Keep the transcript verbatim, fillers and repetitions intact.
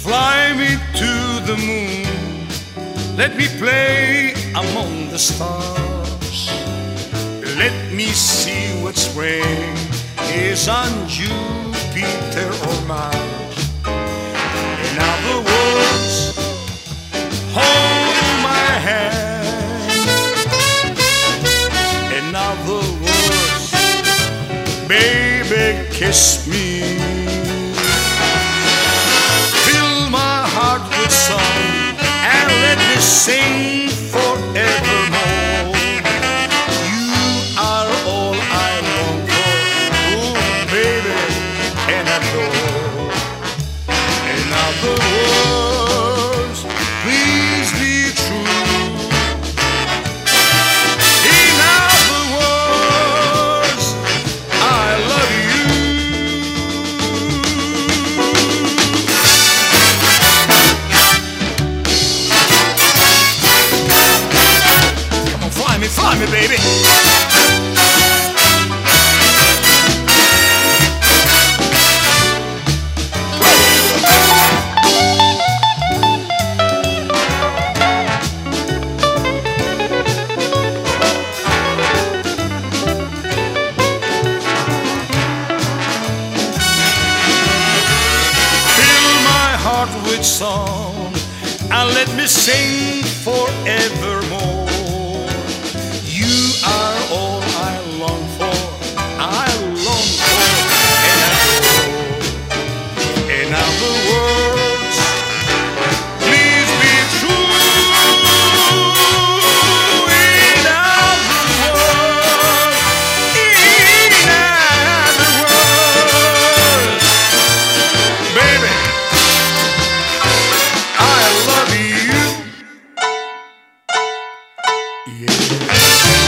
Fly me to the moon, let me play among the stars. Let me see what spring is on Jupiter or Mars. In other words, hold my hand. In other words, baby, kiss me. Fill my heart with song and let me sing forevermore. You are all I long for, oh baby, and adore. In other words, please be true. In other words, I love you. Come on, fly me, fly me, baby. With song and let me sing forevermore. You are all I long for, I long for and adore. In other words, please be true. In other words, in other words, baby, I love you. Yeah.